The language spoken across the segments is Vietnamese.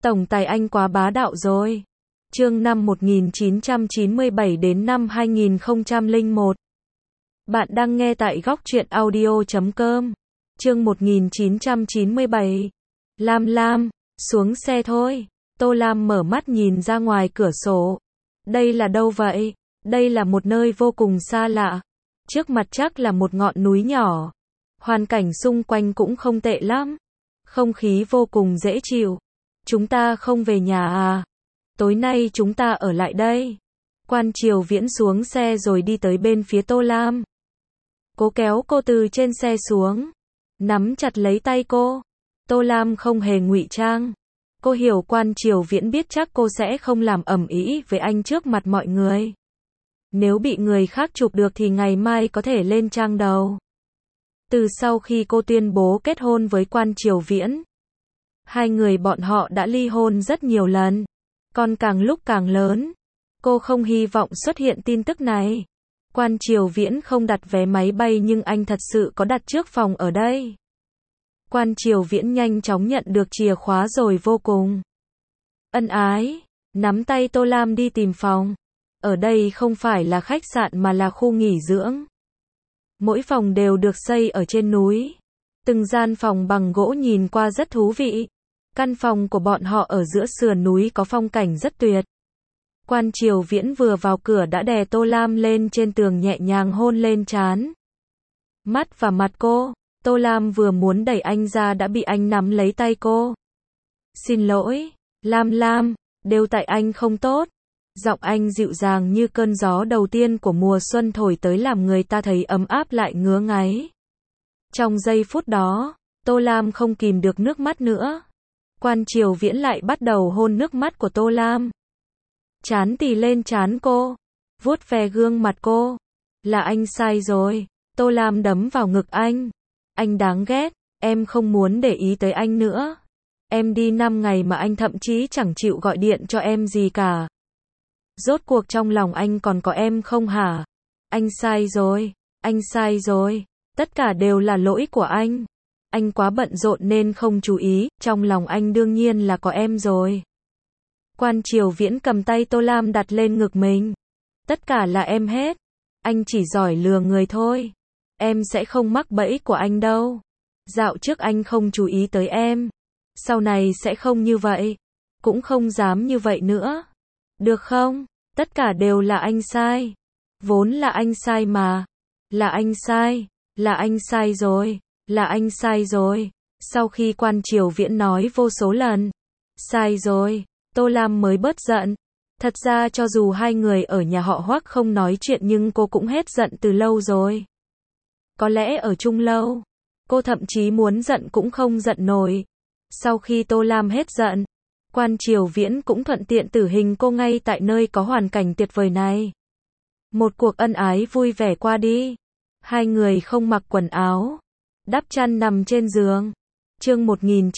Tổng tài anh quá bá đạo rồi. Chương năm 1997 đến năm 2001. Bạn đang nghe tại góc truyện audio.com. Chương 1997. Lam, xuống xe thôi. Tô Lam mở mắt nhìn ra ngoài cửa sổ. Đây là đâu vậy? Đây là một nơi vô cùng xa lạ. Trước mặt chắc là một ngọn núi nhỏ. Hoàn cảnh xung quanh cũng không tệ lắm. Không khí vô cùng dễ chịu. Chúng ta không về nhà à? Tối nay chúng ta ở lại đây. Quan Triều Viễn xuống xe rồi đi tới bên phía Tô Lam. Cố kéo cô từ trên xe xuống. Nắm chặt lấy tay cô. Tô Lam không hề ngụy trang. Cô hiểu Quan Triều Viễn biết chắc cô sẽ không làm ầm ĩ với anh trước mặt mọi người. Nếu bị người khác chụp được thì ngày mai có thể lên trang đầu. Từ sau khi cô tuyên bố kết hôn với Quan Triều Viễn, hai người bọn họ đã ly hôn rất nhiều lần. Còn càng lúc càng lớn, cô không hy vọng xuất hiện tin tức này. Quan Triều Viễn không đặt vé máy bay nhưng anh thật sự có đặt trước phòng ở đây. Quan Triều Viễn nhanh chóng nhận được chìa khóa rồi vô cùng ân ái, nắm tay Tô Lam đi tìm phòng. Ở đây không phải là khách sạn mà là khu nghỉ dưỡng. Mỗi phòng đều được xây ở trên núi. Từng gian phòng bằng gỗ nhìn qua rất thú vị. Căn phòng của bọn họ ở giữa sườn núi có phong cảnh rất tuyệt. Quan Triều Viễn vừa vào cửa đã đè Tô Lam lên trên tường nhẹ nhàng hôn lên trán, mắt và mặt cô. Tô Lam vừa muốn đẩy anh ra đã bị anh nắm lấy tay cô. Xin lỗi, Lam, đều tại anh không tốt. Giọng anh dịu dàng như cơn gió đầu tiên của mùa xuân thổi tới làm người ta thấy ấm áp lại ngứa ngáy. Trong giây phút đó, Tô Lam không kìm được nước mắt nữa. Quan Triều Viễn lại bắt đầu hôn nước mắt của Tô Lam. Trán tì lên trán cô, vuốt ve gương mặt cô. Là anh sai rồi. Tô Lam đấm vào ngực anh. Anh đáng ghét, em không muốn để ý tới anh nữa. Em đi 5 ngày mà anh thậm chí chẳng chịu gọi điện cho em gì cả. Rốt cuộc trong lòng anh còn có em không hả? Anh sai rồi. Tất cả đều là lỗi của anh. Anh quá bận rộn nên không chú ý, trong lòng anh đương nhiên là có em rồi. Quan Triều Viễn cầm tay Tô Lam đặt lên ngực mình. Tất cả là em hết. Anh chỉ giỏi lừa người thôi. Em sẽ không mắc bẫy của anh đâu. Dạo trước anh không chú ý tới em. Sau này sẽ không như vậy. Cũng không dám như vậy nữa. Được không? Tất cả đều là anh sai. Vốn là anh sai mà. Là anh sai rồi. Sau khi Quan Triều Viễn nói vô số lần sai rồi, Tô Lam mới bớt giận. Thật ra cho dù hai người ở nhà họ Hoắc không nói chuyện nhưng cô cũng hết giận từ lâu rồi. Có lẽ ở chung lâu, cô thậm chí muốn giận cũng không giận nổi. Sau khi Tô Lam hết giận, Quan Triều Viễn cũng thuận tiện tử hình cô ngay tại nơi có hoàn cảnh tuyệt vời này. Một cuộc ân ái vui vẻ qua đi. Hai người không mặc quần áo, đắp chăn nằm trên giường. Chương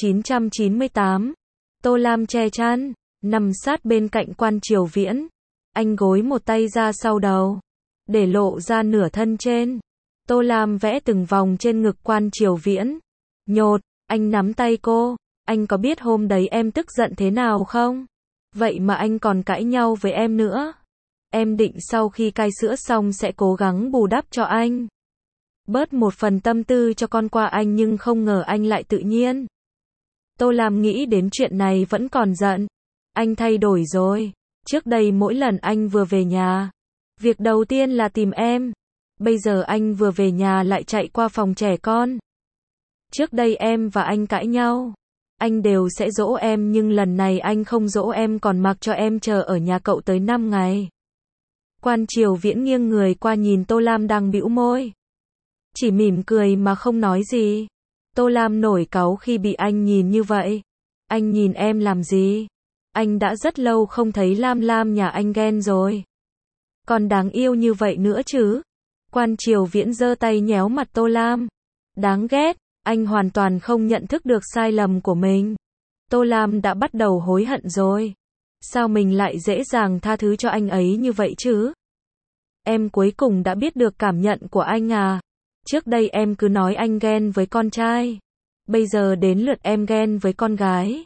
1998. Tô Lam che chăn, nằm sát bên cạnh Quan Triều Viễn. Anh gối một tay ra sau đầu, để lộ ra nửa thân trên. Tô Lam vẽ từng vòng trên ngực Quan Triều Viễn. Nhột, anh nắm tay cô. Anh có biết hôm đấy em tức giận thế nào không? Vậy mà anh còn cãi nhau với em nữa. Em định sau khi cai sữa xong sẽ cố gắng bù đắp cho anh. Bớt một phần tâm tư cho con qua anh nhưng không ngờ anh lại tự nhiên. Tô Lam nghĩ đến chuyện này vẫn còn giận. Anh thay đổi rồi. Trước đây mỗi lần anh vừa về nhà, việc đầu tiên là tìm em. Bây giờ anh vừa về nhà lại chạy qua phòng trẻ con. Trước đây em và anh cãi nhau, anh đều sẽ dỗ em nhưng lần này anh không dỗ em còn mặc cho em chờ ở nhà cậu tới 5 ngày. Quan Triều Viễn nghiêng người qua nhìn Tô Lam đang bĩu môi. Chỉ mỉm cười mà không nói gì. Tô Lam nổi cáu khi bị anh nhìn như vậy. Anh nhìn em làm gì? Anh đã rất lâu không thấy Lam nhà anh ghen rồi. Còn đáng yêu như vậy nữa chứ? Quan Triều Viễn giơ tay nhéo mặt Tô Lam. Đáng ghét, anh hoàn toàn không nhận thức được sai lầm của mình. Tô Lam đã bắt đầu hối hận rồi. Sao mình lại dễ dàng tha thứ cho anh ấy như vậy chứ? Em cuối cùng đã biết được cảm nhận của anh à? Trước đây em cứ nói anh ghen với con trai. Bây giờ đến lượt em ghen với con gái.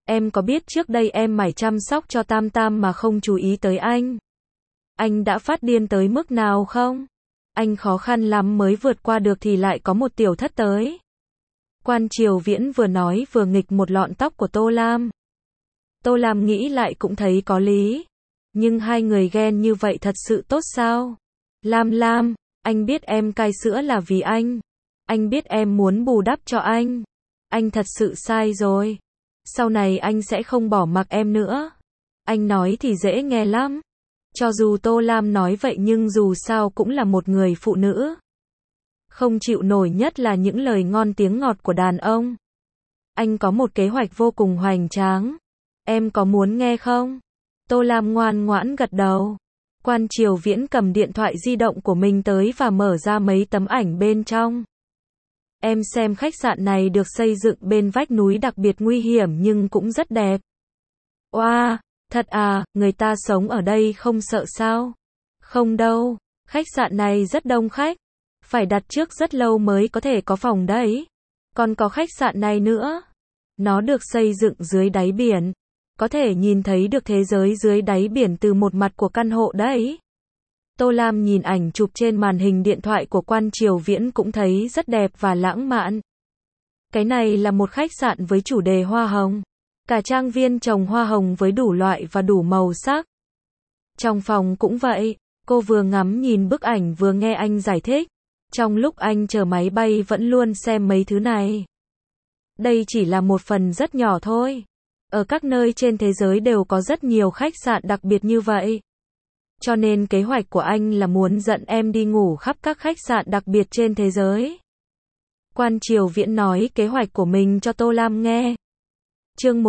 Em có biết trước đây em mải chăm sóc cho Tam Tam mà không chú ý tới anh? Anh đã phát điên tới mức nào không? Anh khó khăn lắm mới vượt qua được thì lại có một tiểu thất tới. Quan Triều Viễn vừa nói vừa nghịch một lọn tóc của Tô Lam. Tô Lam nghĩ lại cũng thấy có lý. Nhưng hai người ghen như vậy thật sự tốt sao? Lam, anh biết em cai sữa là vì anh. Anh biết em muốn bù đắp cho anh. Anh thật sự sai rồi. Sau này anh sẽ không bỏ mặc em nữa. Anh nói thì dễ nghe lắm. Cho dù Tô Lam nói vậy nhưng dù sao cũng là một người phụ nữ. Không chịu nổi nhất là những lời ngon tiếng ngọt của đàn ông. Anh có một kế hoạch vô cùng hoành tráng. Em có muốn nghe không? Tô Lam ngoan ngoãn gật đầu. Quan Triều Viễn cầm điện thoại di động của mình tới và mở ra mấy tấm ảnh bên trong. Em xem khách sạn này được xây dựng bên vách núi đặc biệt nguy hiểm nhưng cũng rất đẹp. Oa, thật à, người ta sống ở đây không sợ sao? Không đâu, khách sạn này rất đông khách. Phải đặt trước rất lâu mới có thể có phòng đấy. Còn có khách sạn này nữa. Nó được xây dựng dưới đáy biển. Có thể nhìn thấy được thế giới dưới đáy biển từ một mặt của căn hộ đấy. Tô Lam nhìn ảnh chụp trên màn hình điện thoại của Quan Triều Viễn cũng thấy rất đẹp và lãng mạn. Cái này là một khách sạn với chủ đề hoa hồng. Cả trang viên trồng hoa hồng với đủ loại và đủ màu sắc. Trong phòng cũng vậy, cô vừa ngắm nhìn bức ảnh vừa nghe anh giải thích. Trong lúc anh chờ máy bay vẫn luôn xem mấy thứ này. Đây chỉ là một phần rất nhỏ thôi. Ở các nơi trên thế giới đều có rất nhiều khách sạn đặc biệt như vậy. Cho nên kế hoạch của anh là muốn dẫn em đi ngủ khắp các khách sạn đặc biệt trên thế giới. Quan Triều Viễn nói kế hoạch của mình cho Tô Lam nghe. Chương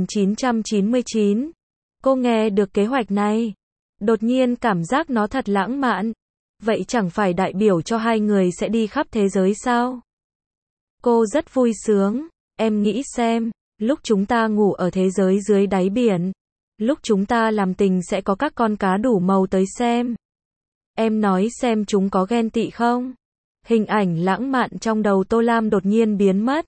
1999. Cô nghe được kế hoạch này. Đột nhiên cảm giác nó thật lãng mạn. Vậy chẳng phải đại biểu cho hai người sẽ đi khắp thế giới sao? Cô rất vui sướng. Em nghĩ xem, lúc chúng ta ngủ ở thế giới dưới đáy biển, lúc chúng ta làm tình sẽ có các con cá đủ màu tới xem. Em nói xem chúng có ghen tị không? Hình ảnh lãng mạn trong đầu Tô Lam đột nhiên biến mất.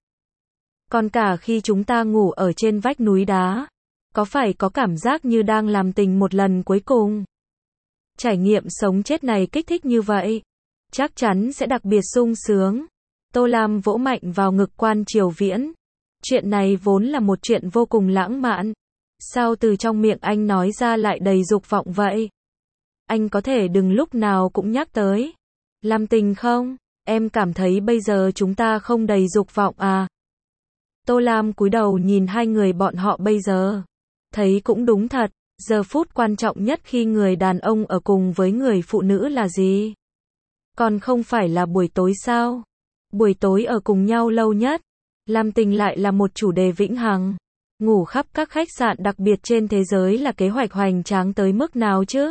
Còn cả khi chúng ta ngủ ở trên vách núi đá, có phải có cảm giác như đang làm tình một lần cuối cùng? Trải nghiệm sống chết này kích thích như vậy, chắc chắn sẽ đặc biệt sung sướng. Tô Lam vỗ mạnh vào ngực Quan Triều Viễn. Chuyện này vốn là một chuyện vô cùng lãng mạn. Sao từ trong miệng anh nói ra lại đầy dục vọng vậy? Anh có thể đừng lúc nào cũng nhắc tới làm tình không? Em cảm thấy bây giờ chúng ta không đầy dục vọng à? Tô Lam cúi đầu nhìn hai người bọn họ bây giờ. Thấy cũng đúng thật, giờ phút quan trọng nhất khi người đàn ông ở cùng với người phụ nữ là gì? Còn không phải là buổi tối sao? Buổi tối ở cùng nhau lâu nhất. Làm tình lại là một chủ đề vĩnh hằng. Ngủ khắp các khách sạn đặc biệt trên thế giới là kế hoạch hoành tráng tới mức nào chứ?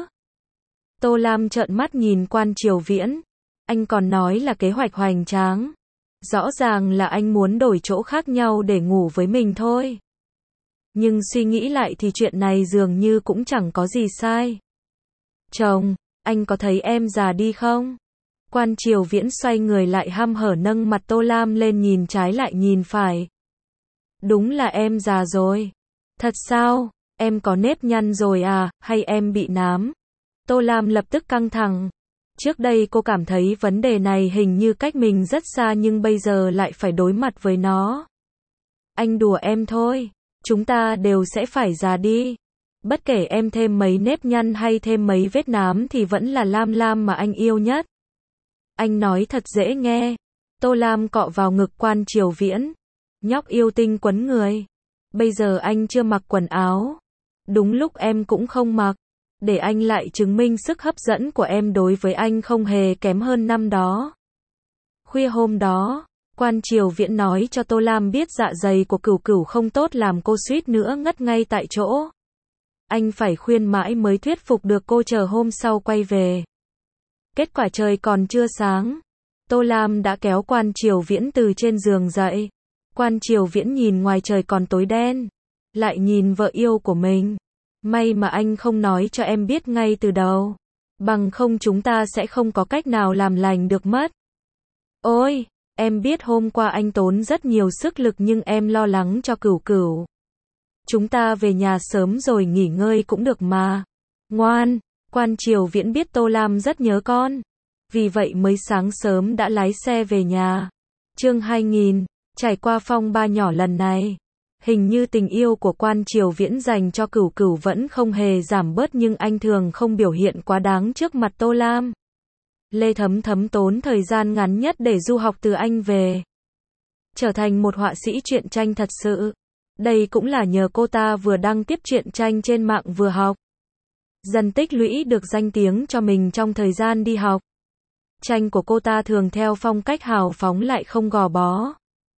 Tô Lam trợn mắt nhìn Quan Triều Viễn. Anh còn nói là kế hoạch hoành tráng. Rõ ràng là anh muốn đổi chỗ khác nhau để ngủ với mình thôi. Nhưng suy nghĩ lại thì chuyện này dường như cũng chẳng có gì sai. Chồng, anh có thấy em già đi không? Quan Triều Viễn xoay người lại hăm hở nâng mặt Tô Lam lên nhìn trái lại nhìn phải. Đúng là em già rồi. Thật sao? Em có nếp nhăn rồi à, hay em bị nám? Tô Lam lập tức căng thẳng. Trước đây cô cảm thấy vấn đề này hình như cách mình rất xa nhưng bây giờ lại phải đối mặt với nó. Anh đùa em thôi. Chúng ta đều sẽ phải già đi. Bất kể em thêm mấy nếp nhăn hay thêm mấy vết nám thì vẫn là Lam mà anh yêu nhất. Anh nói thật dễ nghe. Tô Lam cọ vào ngực Quan Triều Viễn. Nhóc yêu tinh quấn người. Bây giờ anh chưa mặc quần áo. Đúng lúc em cũng không mặc. Để anh lại chứng minh sức hấp dẫn của em đối với anh không hề kém hơn năm đó. Khuya hôm đó, Quan Triều Viễn nói cho Tô Lam biết dạ dày của Cửu Cửu không tốt làm cô suýt nữa ngất ngay tại chỗ. Anh phải khuyên mãi mới thuyết phục được cô chờ hôm sau quay về. Kết quả trời còn chưa sáng. Tô Lam đã kéo Quan Triều Viễn từ trên giường dậy. Quan Triều Viễn nhìn ngoài trời còn tối đen. Lại nhìn vợ yêu của mình. May mà anh không nói cho em biết ngay từ đầu. Bằng không chúng ta sẽ không có cách nào làm lành được mất. Ôi, em biết hôm qua anh tốn rất nhiều sức lực nhưng em lo lắng cho Cửu Cửu. Chúng ta về nhà sớm rồi nghỉ ngơi cũng được mà. Ngoan, Quan Triều Viễn biết Tô Lam rất nhớ con. Vì vậy mới sáng sớm đã lái xe về nhà. Chương 2000, trải qua phong ba nhỏ lần này. Hình như tình yêu của Quan Triều Viễn dành cho Cửu Cửu vẫn không hề giảm bớt nhưng anh thường không biểu hiện quá đáng trước mặt Tô Lam. Lê Thấm Thấm tốn thời gian ngắn nhất để du học từ Anh về. Trở thành một họa sĩ truyện tranh thật sự. Đây cũng là nhờ cô ta vừa đăng tiếp truyện tranh trên mạng vừa học. Dần tích lũy được danh tiếng cho mình trong thời gian đi học. Tranh của cô ta thường theo phong cách hào phóng lại không gò bó.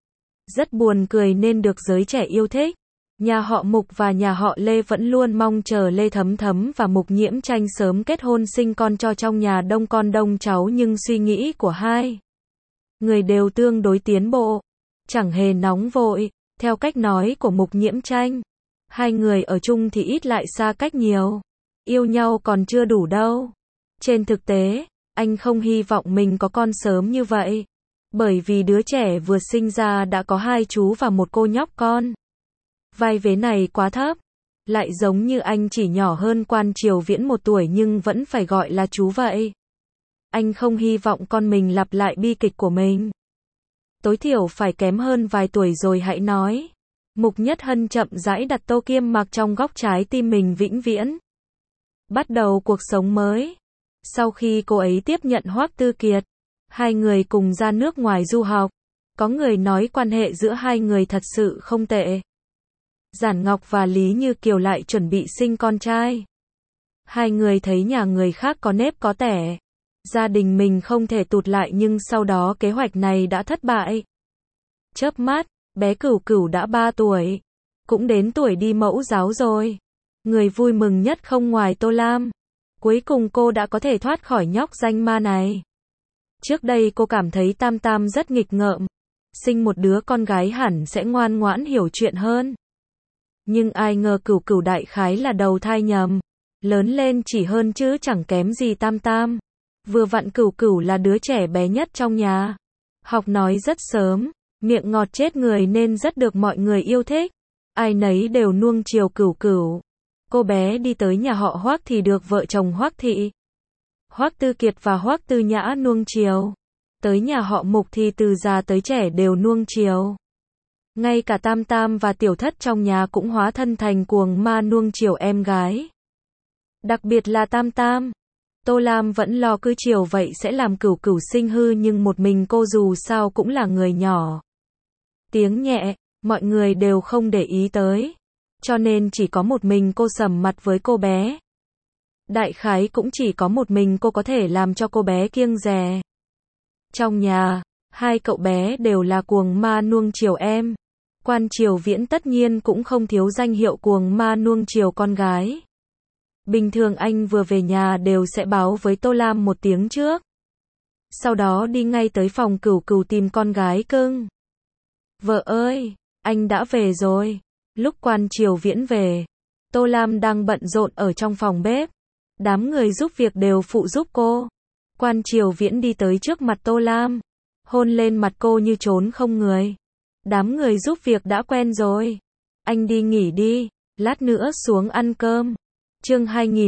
Rất buồn cười nên được giới trẻ yêu thích. Nhà họ Mục và nhà họ Lê vẫn luôn mong chờ Lê Thấm Thấm và Mục Nhiễm Tranh sớm kết hôn sinh con cho trong nhà đông con đông cháu, nhưng suy nghĩ của hai người đều tương đối tiến bộ, chẳng hề nóng vội. Theo cách nói của Mục Nhiễm Tranh, hai người ở chung thì ít lại xa cách nhiều. Yêu nhau còn chưa đủ đâu. Trên thực tế, anh không hy vọng mình có con sớm như vậy. Bởi vì đứa trẻ vừa sinh ra đã có 2 chú và 1 cô nhóc con. Vai vế này quá thấp. Lại giống như anh chỉ nhỏ hơn Quan Triều Viễn 1 tuổi nhưng vẫn phải gọi là chú vậy. Anh không hy vọng con mình lặp lại bi kịch của mình. Tối thiểu phải kém hơn vài tuổi rồi hãy nói. Mục Nhất Hân chậm rãi đặt Tô Kiêm Mạc trong góc trái tim mình vĩnh viễn. Bắt đầu cuộc sống mới. Sau khi cô ấy tiếp nhận Hoắc Tư Kiệt, hai người cùng ra nước ngoài du học. Có người nói quan hệ giữa hai người thật sự không tệ. Giản Ngọc và Lý Như Kiều lại chuẩn bị sinh con trai. Hai người thấy nhà người khác có nếp có tẻ. Gia đình mình không thể tụt lại nhưng sau đó kế hoạch này đã thất bại. Chớp mắt, bé Cửu Cửu đã 3 tuổi. Cũng đến tuổi đi mẫu giáo rồi. Người vui mừng nhất không ngoài Tô Lam. Cuối cùng cô đã có thể thoát khỏi nhóc danh ma này. Trước đây cô cảm thấy Tam Tam rất nghịch ngợm. Sinh một đứa con gái hẳn sẽ ngoan ngoãn hiểu chuyện hơn. Nhưng ai ngờ Cửu Cửu đại khái là đầu thai nhầm. Lớn lên chỉ hơn chứ chẳng kém gì Tam Tam. Vừa vặn Cửu Cửu là đứa trẻ bé nhất trong nhà. Học nói rất sớm, miệng ngọt chết người nên rất được mọi người yêu thích. Ai nấy đều nuông chiều Cửu Cửu. Cô bé đi tới nhà họ Hoắc thì được vợ chồng Hoắc Thị, Hoắc Tư Kiệt và Hoắc Tư Nhã nuông chiều. Tới nhà họ Mục thì từ già tới trẻ đều nuông chiều. Ngay cả Tam Tam và Tiểu Thất trong nhà cũng hóa thân thành cuồng ma nuông chiều em gái. Đặc biệt là Tam Tam. Tô Lam vẫn lo cứ chiều vậy sẽ làm Cửu Cửu sinh hư nhưng một mình cô dù sao cũng là người nhỏ. Tiếng nhẹ, mọi người đều không để ý tới. Cho nên chỉ có một mình cô sầm mặt với cô bé. Đại khái cũng chỉ có một mình cô có thể làm cho cô bé kiêng dè. Trong nhà, hai cậu bé đều là cuồng ma nuông chiều em. Quan Triều Viễn tất nhiên cũng không thiếu danh hiệu cuồng ma nuông chiều con gái. Bình thường anh vừa về nhà đều sẽ báo với Tô Lam một tiếng trước. Sau đó đi ngay tới phòng Cửu Cửu tìm con gái cưng. Vợ ơi, anh đã về rồi. Lúc Quan Triều Viễn về, Tô Lam đang bận rộn ở trong phòng bếp. Đám người giúp việc đều phụ giúp cô. Quan Triều Viễn đi tới trước mặt Tô Lam, hôn lên mặt cô như trốn không người. Đám người giúp việc đã quen rồi. Anh đi nghỉ đi, lát nữa xuống ăn cơm. Chương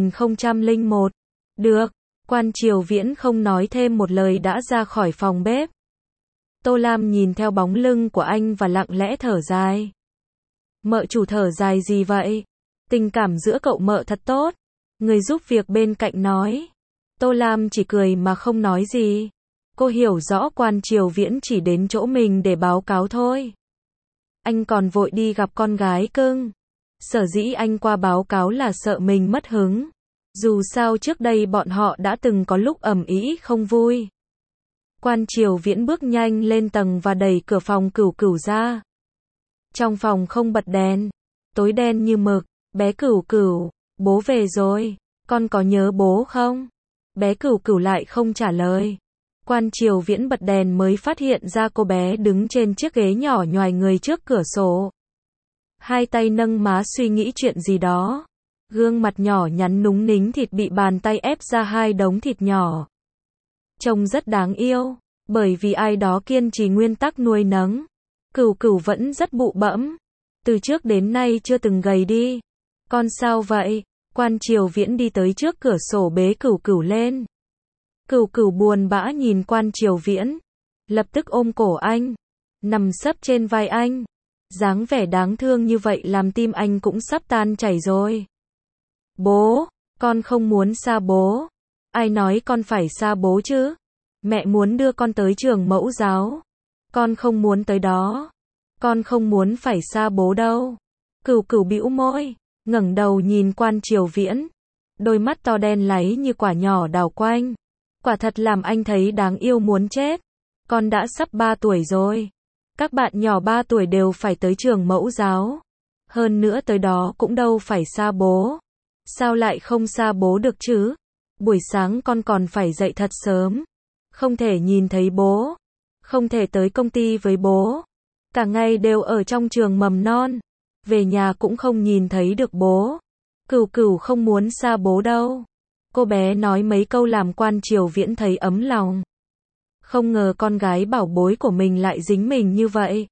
2001. Được, Quan Triều Viễn không nói thêm một lời đã ra khỏi phòng bếp. Tô Lam nhìn theo bóng lưng của anh và lặng lẽ thở dài. Mợ chủ thở dài gì vậy? Tình cảm giữa cậu mợ thật tốt. Người giúp việc bên cạnh nói. Tô Lam chỉ cười mà không nói gì. Cô hiểu rõ Quan Triều Viễn chỉ đến chỗ mình để báo cáo thôi. Anh còn vội đi gặp con gái cưng. Sở dĩ anh qua báo cáo là sợ mình mất hứng. Dù sao trước đây bọn họ đã từng có lúc ầm ĩ không vui. Quan Triều Viễn bước nhanh lên tầng và đẩy cửa phòng Cửu Cửu ra. Trong phòng không bật đèn, tối đen như mực. Bé Cửu Cửu, bố về rồi, con có nhớ bố không? Bé Cửu Cửu lại không trả lời. Quan Triều Viễn bật đèn mới phát hiện ra cô bé đứng trên chiếc ghế nhỏ nhoài người trước cửa sổ. Hai tay nâng má suy nghĩ chuyện gì đó. Gương mặt nhỏ nhắn núng nính thịt bị bàn tay ép ra 2 đống thịt nhỏ. Trông rất đáng yêu, bởi vì ai đó kiên trì nguyên tắc nuôi nấng. Cửu Cửu vẫn rất bụ bẫm. Từ trước đến nay chưa từng gầy đi. Con sao vậy? Quan Triều Viễn đi tới trước cửa sổ bế Cửu Cửu lên. Cửu Cửu buồn bã nhìn Quan Triều Viễn, lập tức ôm cổ anh, nằm sấp trên vai anh. Dáng vẻ đáng thương như vậy làm tim anh cũng sắp tan chảy rồi. Bố, con không muốn xa bố. Ai nói con phải xa bố chứ? Mẹ muốn đưa con tới trường mẫu giáo. Con không muốn tới đó. Con không muốn phải xa bố đâu. Cửu Cửu bĩu môi, ngẩng đầu nhìn Quan Triều Viễn. Đôi mắt to đen láy như quả nhỏ đào quanh. Quả thật làm anh thấy đáng yêu muốn chết. Con đã sắp 3 tuổi rồi. Các bạn nhỏ 3 tuổi đều phải tới trường mẫu giáo. Hơn nữa tới đó cũng đâu phải xa bố. Sao lại không xa bố được chứ? Buổi sáng con còn phải dậy thật sớm. Không thể nhìn thấy bố. Không thể tới công ty với bố. Cả ngày đều ở trong trường mầm non. Về nhà cũng không nhìn thấy được bố. Cửu Cửu không muốn xa bố đâu. Cô bé nói mấy câu làm Quan Triều Viễn thấy ấm lòng. Không ngờ con gái bảo bối của mình lại dính mình như vậy.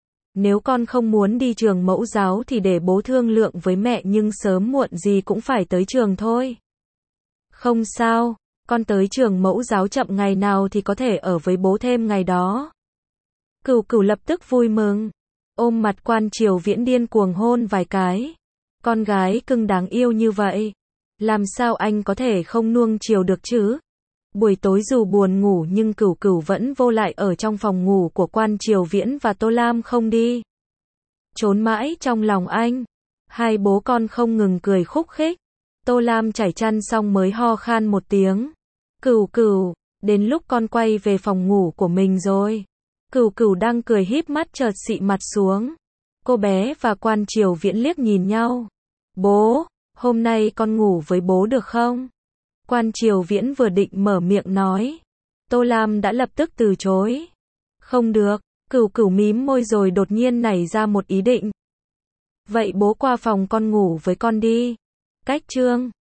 Nếu con không muốn đi trường mẫu giáo thì để bố thương lượng với mẹ, nhưng sớm muộn gì cũng phải tới trường thôi. Không sao, con tới trường mẫu giáo chậm ngày nào thì có thể ở với bố thêm ngày đó. Cửu Cửu lập tức vui mừng, ôm mặt Quan Triều Viễn điên cuồng hôn vài cái. Con gái cưng đáng yêu như vậy, làm sao anh có thể không nuông chiều được chứ? Buổi tối dù buồn ngủ nhưng Cửu Cửu vẫn vô lại ở trong phòng ngủ của Quan Triều Viễn và Tô Lam không đi. Trốn mãi trong lòng anh. Hai bố con không ngừng cười khúc khích. Tô Lam trải chăn xong mới ho khan một tiếng. Cửu Cửu, đến lúc con quay về phòng ngủ của mình rồi. Cửu Cửu đang cười híp mắt chợt xị mặt xuống. Cô bé và Quan Triều Viễn liếc nhìn nhau. Bố, hôm nay con ngủ với bố được không? Quan Triều Viễn vừa định mở miệng nói. Tô Lam đã lập tức từ chối. Không được, Cửu Cửu mím môi rồi đột nhiên nảy ra một ý định. Vậy bố qua phòng con ngủ với con đi. Cách chương